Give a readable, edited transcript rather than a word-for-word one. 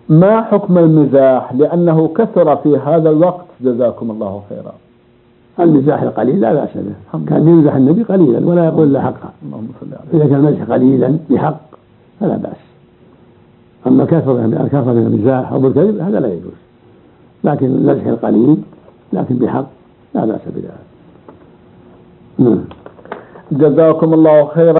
ما حكم المزاح لأنه كثر في هذا الوقت جزاكم الله خيرا؟ المزاح القليل لا بأس به، كان يمزح النبي قليلا ولا يقول لا حقا. إذا كان المزح قليلا بحق فلا بأس. أما كثرة من المزاح أو بالكذب هذا لا يجوز، لكن المزح القليل لكن بحق لا بأس بذلك. جزاكم الله خيرا.